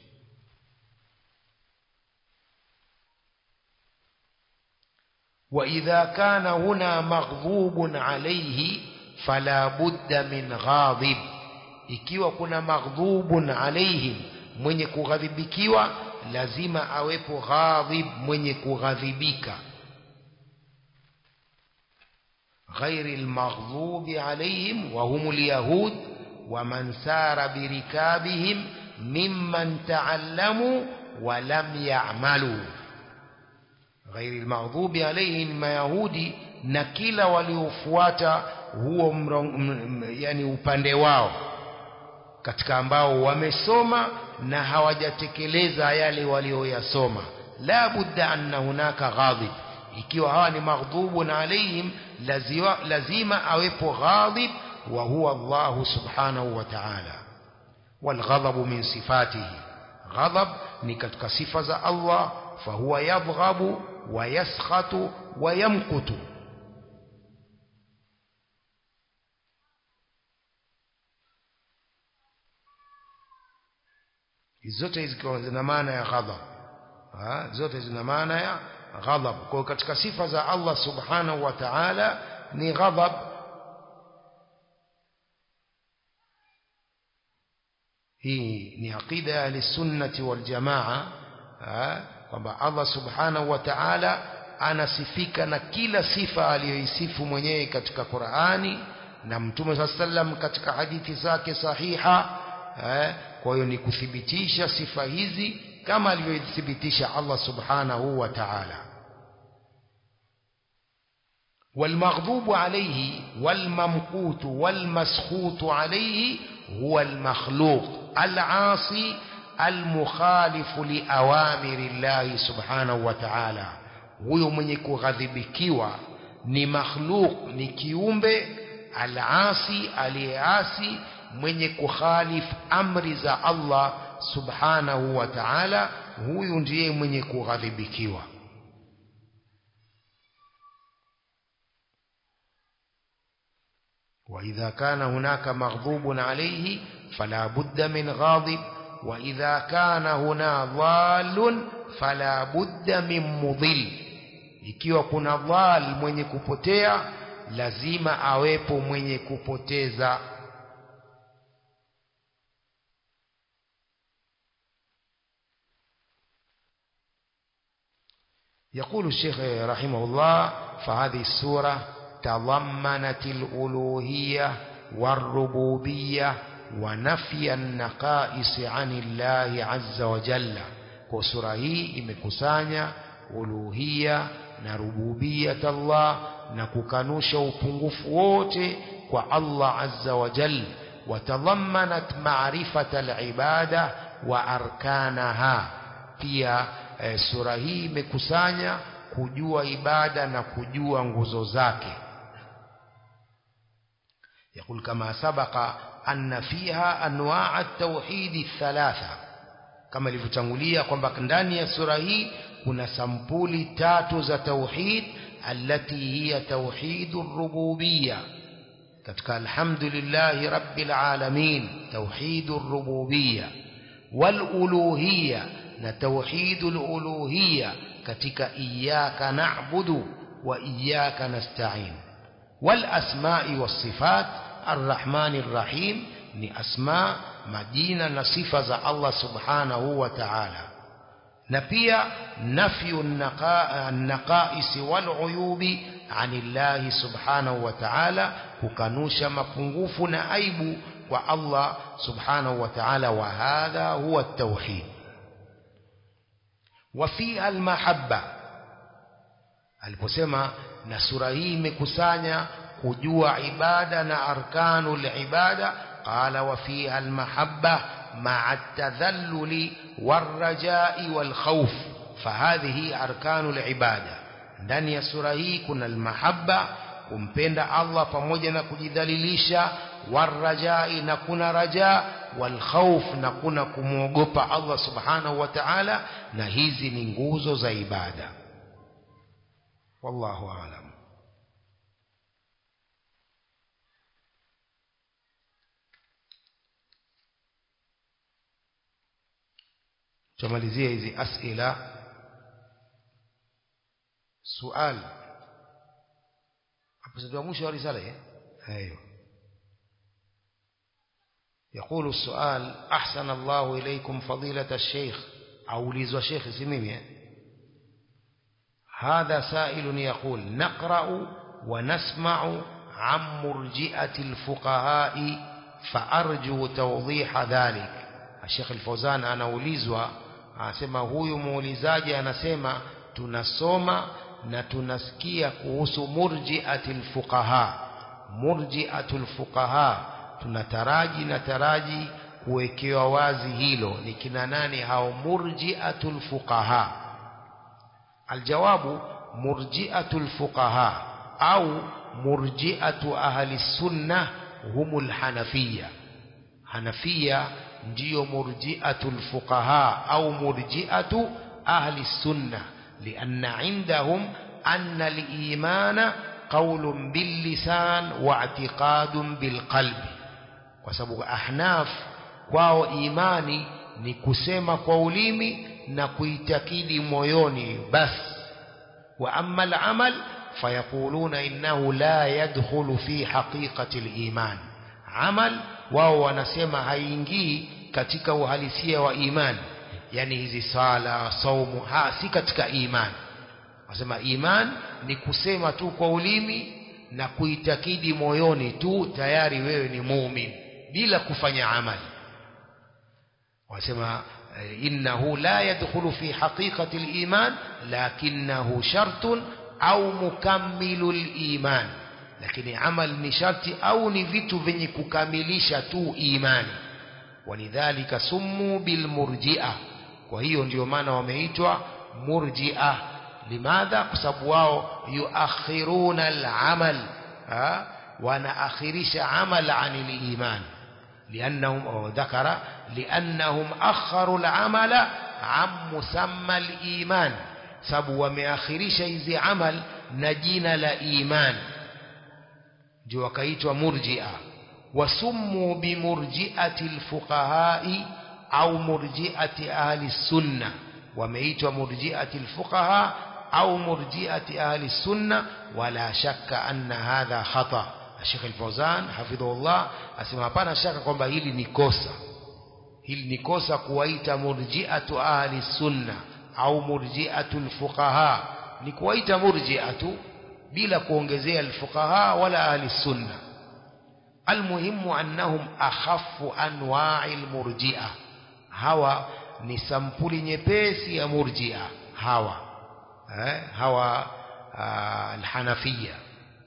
wa idha kana huna maghdhubun alayhi fala budda min ghadhib, ikiwa kuna maghdhubun alayhim mwenye kughadhibikiwa lazima awepo ghadhib, mwenye kughadhibika. ghairil maghdubi alayhim wa humul yahud wa man sara birikabihim mimman ta'allamu wa lam ya'malu. ghairil maghdubi alayhim mayahudi, na kila waliofuata huo yani upande wao katika ambao wamesoma na hawajatekeleza yale walioyasoma. la budda anna hunaka ghadhib, ikiwa hawa ni maghdhubun alayhim lazima awepo ghadhib, wa huwa Allah subhanahu wa ta'ala. wal ghadabu min sifatihi, ghadab ni katika sifa za Allah, fahuwa yadhghabu wa yaskhatu wa yamkutu. Zote hizi zina maana ya ghadhab, zote zina maana ya ghadhab. Kwa katika sifa za Allah subhanahu wa ta'ala ni ghadhab. Hii ni aqida ya ahli-sunnati wal jamaa, kwamba Allah subhanahu wa ta'ala anasifika na kila sifa aliyoisifu mwenyewe katika Qur'ani na Mtume sallallahu alayhi wasallam katika hadithi zake sahiha. Kwa hiyo ni kuthibitisha sifa hizi kama alivyothibitisha Allah subhanahu wa ta'ala. والمغضوب عليه والممقوت والمسخوط عليه هو المخلوق العاصي المخالف لأوامر الله سبحانه وتعالى. huyo mwenye kughadhibikiwa ni makhluk, ni kiumbe, al-asi, aliyeasi, mwenye kukhalif amri za Allah subhanahu wa ta'ala, huyu ndiye mwenye kughadhibikiwa. وإذا كان هناك مغضوب عليه فلا بد من غاضب، وإذا كان هنا ضال فلا بد من مضل. ikiwa kuna dhal, mwenye kupotea, lazima awepo mwenye kupoteza. يقول الشيخ رحمه الله: فهذه السورة تضمنت الألوهية والربوبية ونفي النقائص عن الله عز وجل. وسورة هي imekusanya uluhia na rububiyat Allah na kukanusha upungufu wote kwa Allah azza wa jalla. Watadhammanat ma'rifata al-ibada wa arkanaha, pia sura hii imekusanya kujua ibada na kujua nguzo zake. يقول كما سبق أن فيها أنواع التوحيد الثلاثة، kama ilivyotangulia kwamba ndani ya sura hii kuna sampuli tatu za tauhid, allati hiya tauhidur rububiyya. katika alhamdulillahi rabbil alamin, tauhidur rububiyya, wal uluhiyya, na tauhidul uluhiyya katika iyyaka na'budu wa iyyaka nasta'in. wal asma'i was sifat arrahmanir rahim, ni asma, majina na sifa za Allah subhanahu wa ta'ala. na pia nafyu an-naqais wal uyubi anillahi subhanahu wa ta'ala, kukanusha mapungufu na aibu kwa Allah subhanahu wa ta'ala. wa hadha huwa at-tauhid. wa fiha al-mahabba, aliposema na sura hii imekusanya kujua ibada na arkanul ibada, qala wa fiha al-mahabba ma'a at-tadhalluli war-raja'i wal-khawf, fahadhihi arkanul ibada. ndani ya sura hii kuna al-mahabba, kumpenda Allah pamoja na kujidhalilisha, war-raja'i, na kuna raja, wal-khawf, na kuna kumwogopa Allah subhanahu wa ta'ala, na hizi ni nguzo za ibada. wallahu a'lam. tumalizie hizi asila. sual hapo ndio mwisho wa risala hii. ايوه. يقول السؤال: احسن الله اليكم فضيلة الشيخ. اولizwa شيخ si mimi. هذا سائل يقول: نقرأ ونسمع عن مرجئة الفقهاء فأرجو توضيح ذلك. الشيخ الفوزان anaulizwa, anasema huyu muulizaji anasema tunasoma na tunasikia kuhusu murji'atul fuqaha. Murji'atul fuqaha tunataraji kuwekewa wazi hilo, ni kina nani hao murji'atul fuqaha? Aljawabu: murji'atul fuqaha au murji'atu ahli sunnah humul hanafiyya. Hanafiyya ndio murji'atul fuqaha au murji'atu ahli sunna, lianna indahum anna al-imana qawlun bil lisan wa i'tiqadun bil qalbi, kwa sababu ahnaf kwao imani ni kusema kwa ulimi na kuitakidi moyoni bas. Wa amma al-amal fayaquluna innahu la yadkhulu fi haqiqati al-iman, amal wao wanasema haingii katika uhalisia wa imani, yani hizi sala saumu si katika imani. Wasema iman ni kusema tu kwa ulimi na kuitakidi moyoni tu, tayari wewe ni muumini bila kufanya amali. Wasema innahu la yadkhulu fi haqiqati al-iman lakinnahu shartun au mukammilul iman, lakini amal ni sharti au ni vitu vyenye kukamilisha tu imani. Walidhalika summu bil murji'a, kwa hiyo ndio maana wameitwa murji'a. Limadha? Kwa sababu wao yuakhiruna al-amal, wanaakhirisha amal anil iman. لأنهم ذكر لأنهم أخروا العمل عن مسمى الإيمان، سبوا ومأخرش إذا عمل نجينا لإيمان، جو كيت ومرجئة. وسموا بمرجئة الفقهاء أو مرجئة أهل السنة، وميت مرجئة الفقهاء أو مرجئة أهل السنة، ولا شك أن هذا خطأ. Sheikh Al-Fawzan hafidhahullah asema hapana shaka kwamba hili ni kosa kuwaita murji'atu ahli sunna au murji'atu al-fuqaha, ni kuwaita murji'atu bila kuongezea al-fuqaha wala ahli sunna. Almuhimu annahum akhaffu anwa'il murji'a, hawa ni sampuli nyepesi ya murji'a hawa al-hanafiyya.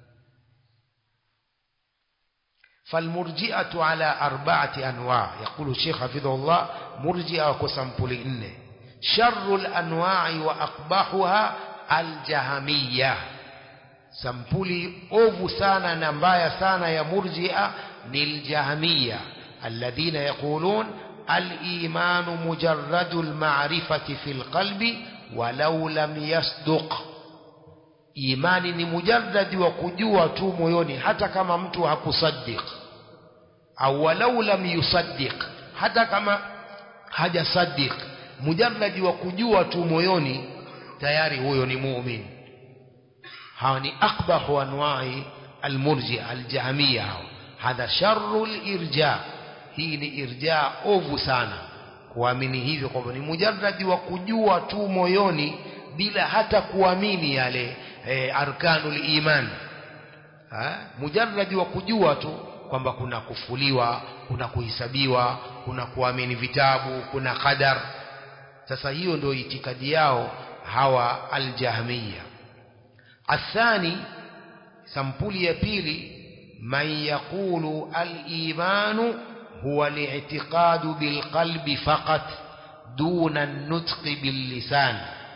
فالمرجئة على 4 أنواع. يقول الشيخ حفظه الله مرجئة وكسمبل إنه شر الأنواع وأقبحها الجهمية، سمبل أوفو سانا نمبايا سانا يا مرجئة للجهمية، الذين يقولون الإيمان مجرد المعرفة في القلب ولو لم يصدق. Imani ni mujarradi wa kujua tu moyoni hata kama mtu hakusaddiq, au walau lam yusaddiq, hata kama hajasaddiq, mujarradi wa kujua tu moyoni tayari huyo ni muumini. hawa ni akbahu anwa'i almurji'a aljahmiyya. Hadha sharrul irja, hii ni irja ovu sana kuamini hivyo kwamba ni mujarradi wa kujua tu moyoni bila hata kuamini yale arkanul iman. Mujarradi wa kujua tu kwamba kuna kufuliwa, kuna kuhisabiwa, kuna kuamini vitabu, kuna qadar. Sasa hiyo ndio itikadi yao hawa aljahmiyya. Athani, sampuli ya pili, man yaqulu al-imanu huwa al-i'tiqadu bil qalbi faqat duna an-nutqi bil lisan.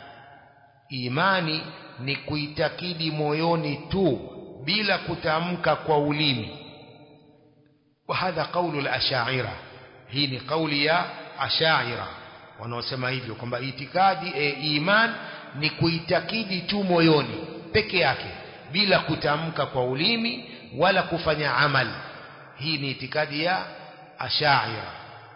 Imani ni kuitakidi moyoni tu bila kutamka kwa ulimi. Wa hadha qawlu al-ash'ira, hii ni kauli ya ash'ira wanaosema hivyo kwamba itikadi iman ni kuitakidi tu moyoni peke yake bila kutamka kwa ulimi wala kufanya amal. Hii ni itikadi ya ash'ira.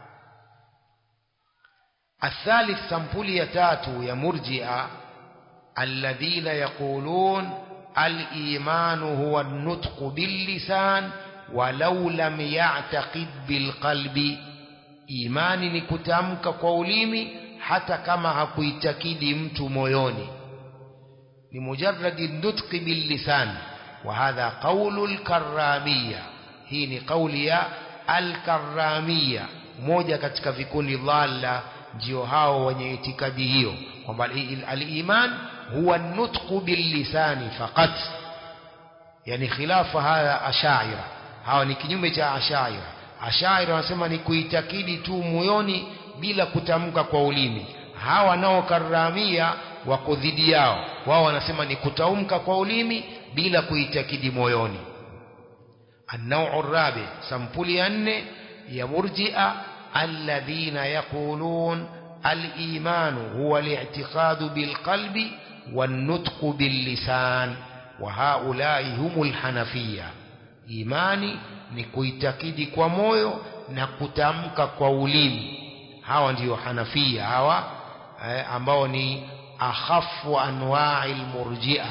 Athalith, sampuli ya tatu ya murji'a, alladhina yaqulun al-imanu huwa an-nutqu bil-lisan walau lam ya'taqid bil-qalbi. Imani ni kutamka kwa ulimi hata kama hakuitakidi mtu moyoni, ni mujarradi nutqi bil-lisan. Wa hadha qawlu al-karramiyya, hii ni kauli ya al-karramiyya, moja katika vikundi dhalla, ndio hao wenye itikadi hiyo kwamba al-iman huwa an-nutqu bil-lisani faqat, yani khilafa haya ash'ira. Hawa ni kinyume cha ash'ira. Ash'ira wanasema ni kuitakidi tu moyoni bila kutamka kwa ulimi. Hawa nao karramia wako dhidi yao, wao wanasema ni kutamka kwa ulimi bila kuitakidi moyoni. An-naw'u ar-rabi, sampuli ya 4 ya murji'a, الذين يقولون الإيمان هو الاعتقاد بالقلب والنطق باللسان وهؤلاء هم الحنفية. إيماني ni kuitakidi kwa moyo na kutamka kwa ulimi. Hawa ndio Hanafia, hawa ambao ni akhafu anwa'il murji'a.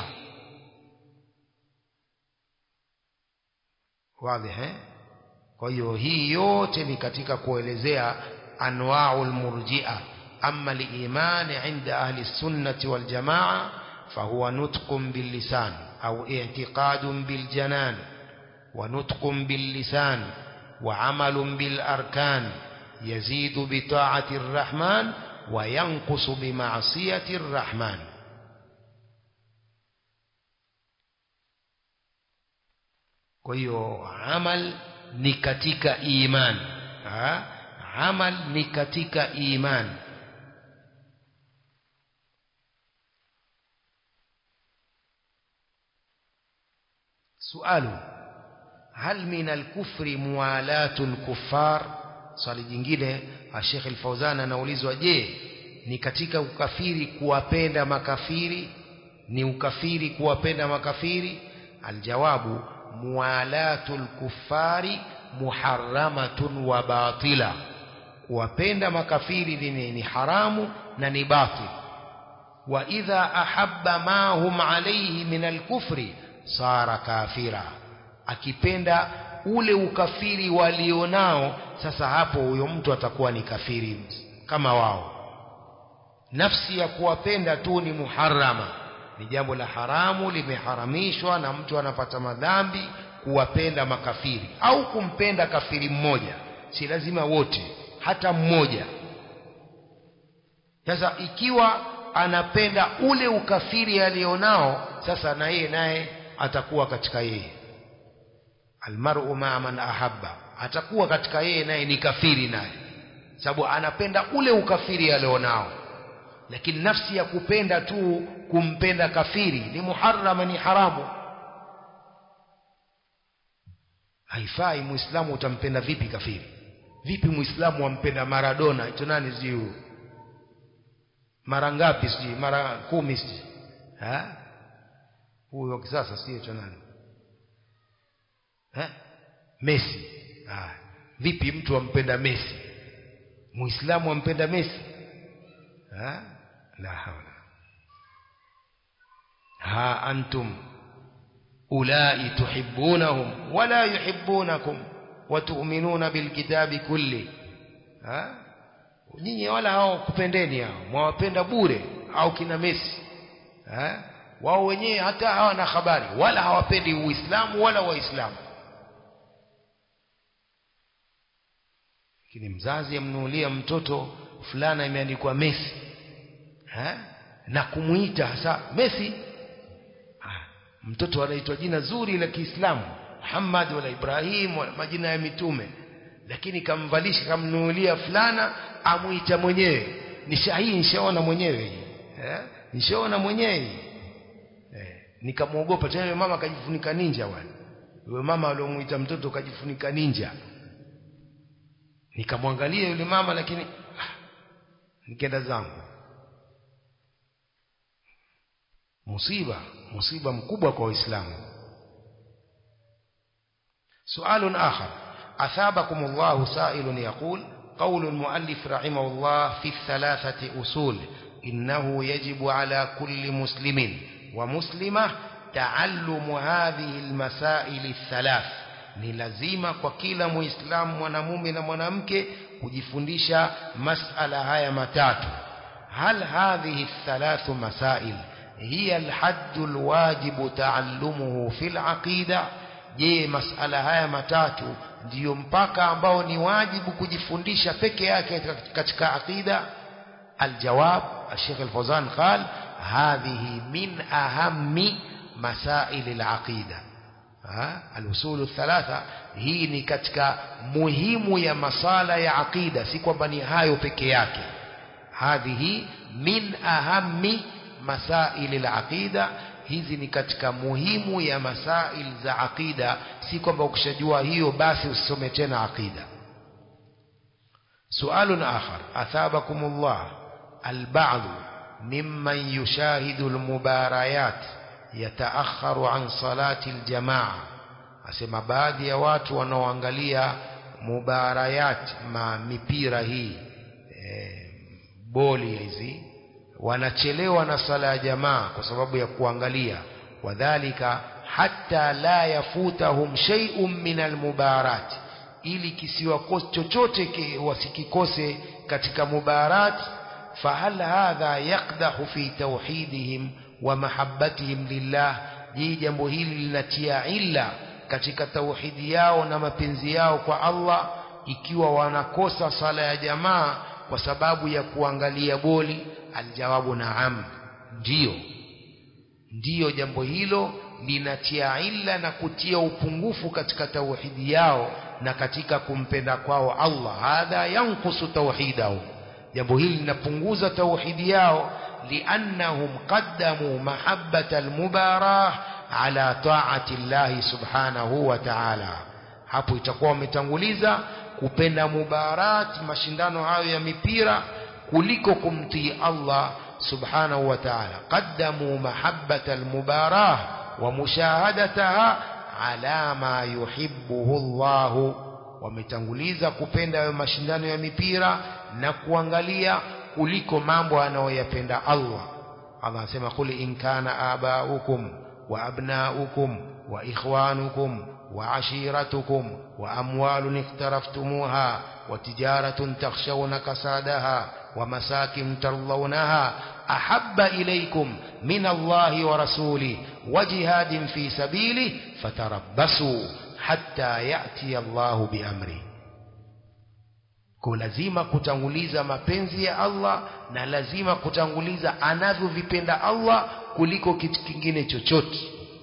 Wazi kwa hiyo hii yote ni katika kuelezea anwa'ul murji'a. amma al-iman 'inda ahli as-sunnah wal jamaa'a fahuwa nutqun bil lisan au i'tiqadun bil janan wa nutqun bil lisan wa 'amalun bil arkan yazidu bi ta'ati ar-rahman wa yanqusu bi ma'siyati ar-rahman. Kwa hiyo amal ni katika iman, amal ni katika iman. Sualu, hal min al-kufri muwalatu al-kuffar? Swali jingine Sheikh Al-Fawzan anaulizwa, je, ni katika ukafiri kuwapenda makafiri? Ni ukafiri kuwapenda makafiri? Aljawabu, muwalatul kuffari muharramatun wa batila. Kuwapenda makafiri ni haramu na ni batil. Wa idha ahabba ma hum alayhi min al-kufri sara kafira. Akipenda ule ukafiri walionao, sasa hapo huyo mtu atakuwa ni kafiri kama wao. Nafsi ya kuwapenda tu ni muharrama, ni jambo la haramu, limeharamishwa na mtu anapata madhambi kuwapenda makafiri au kumpenda kafiri mmoja, si lazima wote, hata mmoja. Sasa ikiwa anapenda ule ukafiri alionao, sasa na yeye naye atakuwa katika yeye. Almar'u ma man ahabba, atakuwa katika yeye naye ni kafiri naye, sababu anapenda ule ukafiri alionao. Lakini nafsi ya kupenda tu kumpenda kafiri ni muharrama, ni haramu. Haifai. Muislamu utampenda vipi kafiri? Vipi muislamu ampenda Maradona? Ito nani ziu? Mara ngapi siji? Mara 10 siji? Huyo kisasa sio ito nani? Messi. Vipi mtu ampenda Messi? Muislamu ampenda Messi? La hawla. Ha antum ulai tuhibbunahum wala yuhibbunakum wa tu'minuna bil kitabi kulli. Nyinyi wala hao kupendeni, hao mwawapenda bure au kina Messi. Wao wenyewe hata hawana habari, wala hawapendi Uislamu wala Waislamu. Lakini mzazi amnunulia mtoto fulana imeandikwa Messi, na kumuita hasa Messi. Mtoto anaitwa jina zuri la Kiislamu, Muhammad wala Ibrahim wala majina ya mitume, lakini kamvalisha, kamnunulia fulana, amuita mwenyewe. Nishaona mwenyewe nishaona mwenyewe. Nikamuogopa tena. Mama kajifunika ninja bwana. Yule mama aliyomuita mtoto kajifunika ninja. Nikamwangalia yule mama, lakini nikaenda zangu. Musiba mkubwa kwa Waislamu. Sualun akhar, athabakum Allah sa'ilun yaqul qawl al-muallif rahimahullah fi thalathati usul innahu yajibu ala kulli muslimin wa muslimah ta'allumu hadhihi al-masail ath-thalath. Ni lazima kwa kila muislamu mwanamume na mwanamke kujifundisha masala haya matatu. Hal hadhihi ath-thalath masail hiya al-haddu al-wajibu ta'allumuhu fil aqida? Je, masala haya matatu ndiyo mpaka ambao ni wajibu kujifundisha peke yake katika aqida? Aljawab, Sheikh Al-Fawzan قال hadhihi min ahammi masail al-aqida. Al-usul al-thalatha, hii ni katika muhimu ya masala ya aqida, si kwamba ni hayo peke yake. Hadhihi min ahammi masail al-aqida, hizi ni katika muhimu ya masail za aqida, si kwamba ukishajua hiyo basi usisome tena aqida. سؤال آخر أثابكم الله البعض ممن يشاهد المباريات يتأخر عن صلاة الجماعة asema baadhi ya watu wanaoangalia mubarayat mipira hii boli hizi wanachelewa na sala ya jamaa kwa sababu ya kuangalia wadhālika hatta la yafutahum shay'un min almubarat ili kisiwakose chochote wasikikose katika mubarat fahal hadha yaqdahu fi tawhidihim wa mahabbatihim lillah jambo hili linatia illa katika tauhidi yao na mapenzi yao kwa Allah ikiwa wanakosa sala ya jamaa kwa sababu ya kuangalia boli aljawabu naam ndio jambo hilo linatia illa na kutia upungufu katika tauhidi yao na katika kumpenda kwao Allah hadha yanqusu tauhidahu jambo hili linapunguza tauhidi yao liannahum qaddamu mahabbata almubarah ala ta'ati Allah subhanahu wa ta'ala hapo itakuwa wametanguliza kupenda mubarat mashindano hayo ya mipira kuliko kumtii Allah subhanahu wa ta'ala qaddamu mahabbata almubarah wa mushahadataha ala ma yuhibbuhu Allah wametanguliza kupenda hayo mashindano ya mipira na kuangalia kuliko mambo anayoyapenda Allah Allah anasema qul in kana abaukum wa abnaukum wa ikhwanukum wa ashiratukum wa amwalun iktaraftumuha wa tijaratun takhshawna kasadaha wa masakin tardawnaha ahabba ilaykum min Allahi wa rasulihi wa jihadin fi sabilihi fatarabbasu hatta ya'ti Allahu bi amri kwa lazima kutanguliza mapenzi ya Allah na lazima kutanguliza anavyovipenda Allah kuliko kitu kingine chochote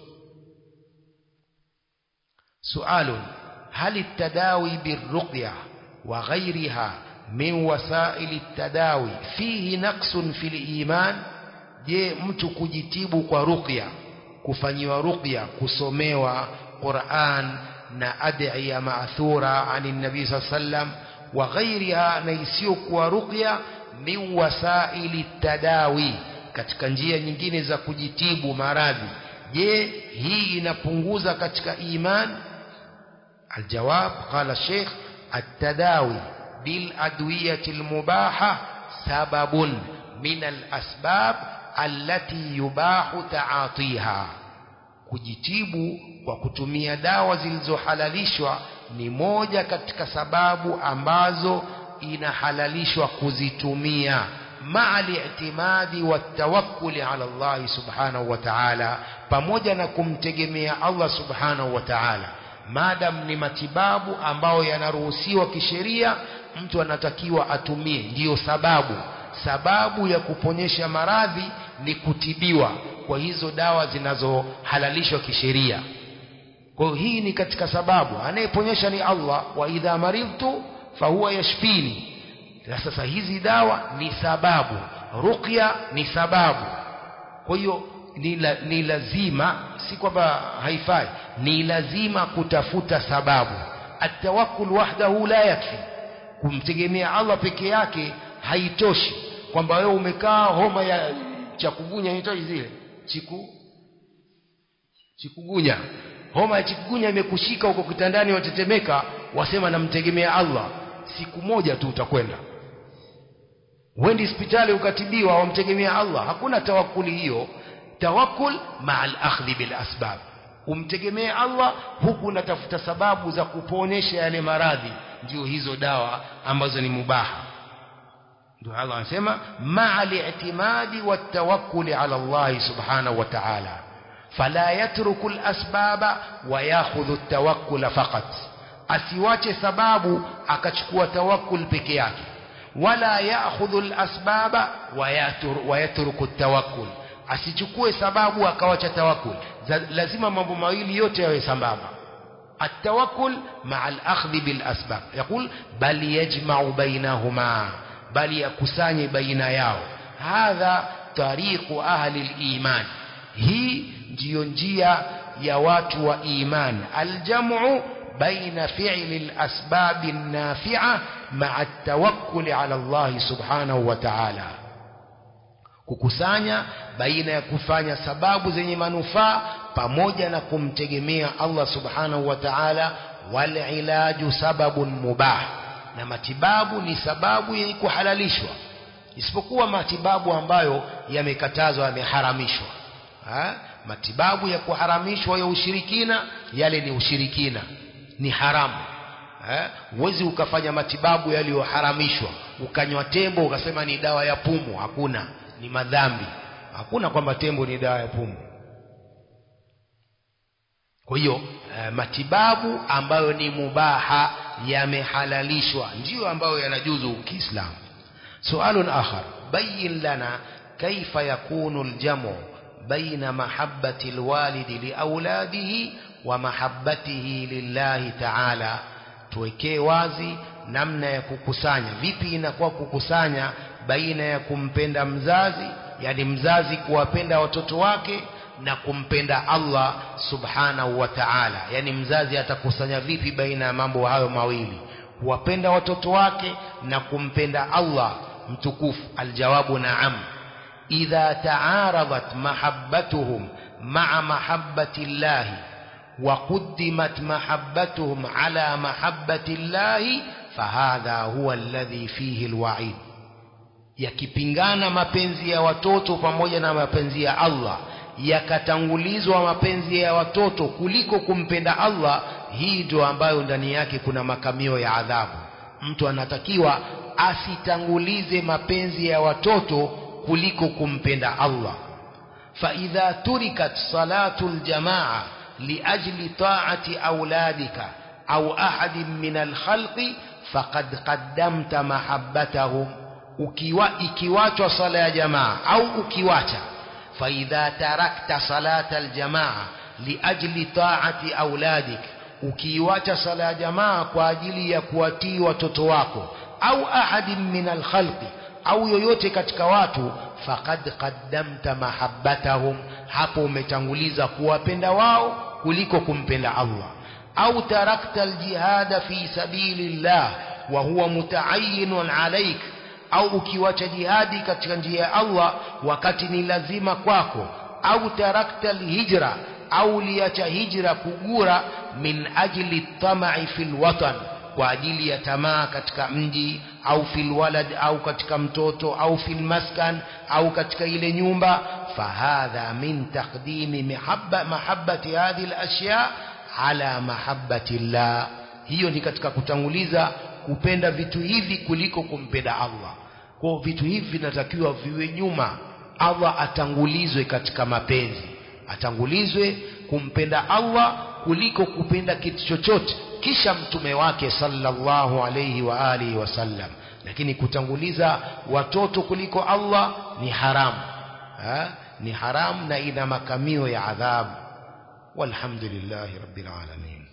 sualun hal at-tadawi bir-ruqya wa ghayriha min wasail at-tadawi fihi naqsun fil iman je mtu kujitibu kwa ruqya kufanyiwa ruqya kusomewa Qur'an na ad'iya ma'thura anin nabii sallam wa ghayriha na isiyokuwa ruqya min wasaili tadawi katika njia nyingine za kujitibu maradhi je hii inapunguza katika iman aljawab qala sheikh at-tadawi bil adwiyati al-mubaha sababun min al-asbab allati yubahu ta'atiha kujitibu kwa kutumia dawa zilizohalalishwa ni moja katika sababu ambazo inahalalishwa kuzitumia ma'al i'timadi wat tawakkul ala Allah subhanahu wa ta'ala pamoja na kumtegemea Allah subhanahu wa ta'ala madam ni matibabu ambao yanaruhusiwa kisheria mtu anatakiwa atumie ndiyo sababu ya kuponyesha maradhi ni kutibiwa kwa hizo dawa zinazohalalishwa kisheria kwa hiyo hii ni katika sababu anayeponyesha ni Allah wa idha maridtu fahuwa yashfini sasa hizi dawa ni sababu ruqya ni sababu kwa hiyo ni lazima si kwamba haifai ni lazima kutafuta sababu at-tawakkul wahdahu la yakfi kumtegemea Allah peke yake haitoshi kwamba wewe umekaa homa ya chakugunya inaitwa zile chikugunya homa ya chikugunya imekushika huko kitandani watetemeka wasema namtegemea Allah siku moja tu utakwenda uende hospitali ukatibiwa wamtegemea Allah hakuna tawakkuli hiyo tawakkul ma'al akhdhi bil asbab umtegemea Allah huku unatafuta sababu za kuponyesha yale maradhi ndio hizo dawa ambazo ni mubaha ndio Allah anasema ma'al i'timadi wat tawakkul ala Allah subhanahu wa ta'ala fala yatruku al asbaba wa ya'khudhu at tawakkul faqat asiwache sababu akachukua tawakkul peke yake wala ya'khudhu al asbaba wa yatruku at tawakkul asichukue sababu akawacha tawakkul lazima mambo mawili yote yawe sambamba at-tawakkul ma'a al-akhdh bil asbab yaqul bal yajma'u bainahuma bal yakusanye baina yao hadha tariqu ahli al-iman hii ndiyo njia ya watu wa iman al-jam'u بين فعل الأسباب النافعة مع التوكل على الله سبحانه وتعالى. kukusanya baina ya kufanya sababu zenye manufaa pamoja na kumtegemea Allah subhanahu wa ta'ala. Wal ilaju sababun mubah, na matibabu ni sababu yenye kuhalalishwa, isipokuwa matibabu ambayo yamekatazwa, yameharamishwa. Matibabu ya kuharamishwa ya ushirikina, yale ni ushirikina, ni haramu. Huwezi ukafanya matibabu yaliyoharamishwa, ukanywa tembo ukasema ni dawa ya pumu. Hakuna, ni madhambi. Hakuna kwamba tembo ni dawa ya pumu. Kwa hiyo matibabu ambayo ni mubaha, yamehalalishwa, ndiyo ambayo yanajuzu Kiislamu. Sualun akhar, bayyin lana kaifa yakunu aljamu baina mahabbati alwalidi liauladihi wa mahabbatihi lillahi ta'ala. Tuwekee wazi namna ya kukusanya, vipi inakuwa kukusanya baina ya kumpenda mzazi, yani mzazi kuwapenda watoto wake, na kumpenda Allah subhanahu wa ta'ala. Yani mzazi atakusanya vipi baina ya mambo hayo mawili, kuwapenda watoto wake na kumpenda Allah mtukufu? Aljawabu na'am. idha ta'aradat mahabbatuhum ma'a mahabbati llahi wa quddimat mahabbatuhum ala mahabbati llahi fahadha huwa alladhi fihi alwa'id. Yakipingana mapenzi ya watoto pamoja na mapenzi ya Allah, yakatangulizwa mapenzi ya watoto kuliko kumpenda Allah, hii ndio ambayo ndani yake kuna makamio ya adhabu. Mtu anatakiwa asitangulize mapenzi ya watoto kuliko kumpenda Allah. fa idha turikat salatul jamaa liajli ta'ati auladika au ahadin min alkhalqi faqad qaddamta mahabbatahum. ikiwachwa sala ya jamaa au ukiwacha, fa idha tarakta salata aljamaa liajli ta'ati auladik, ukiwacha sala ya jamaa kwa ajili ya kuwatii watoto wako, au ahadin min alkhalqi, au yoyote katika watu, faqad qaddamta mahabbatahum, hapo umetanguliza kuwapenda wao kuliko kumpenda Allah. au tarakta aljihada fi sabilillah wa huwa mutaayyinun alayk, au ukiwacha jihadi katika njia ya Allah wakati ni lazima kwako. au tarakta alhijra, au liacha hijra kugura, min ajli tama'i fil watan, kwa ajili ya tamaa katika mji, au fil walad, au katika mtoto, au fil maskan, au katika ile nyumba. fahadha min taqdimi mahabbati hadhihi alashya ala mahabbati llah. hiyo ni katika kutanguliza kupenda vitu hivi kuliko kumpenda Allah. Kwa vitu hivi vinatakiwa viwe nyuma, Allah atangulizwe katika mapenzi, atangulizwe kumpenda Allah kuliko kupenda kitu chochote, kisha mtume wake sallallahu alayhi wa alihi wasallam. Lakini kutanguliza watoto kuliko Allah ni haramu, ni haramu na ina makamio ya adhabu. Walhamdulillahi rabbil alamin.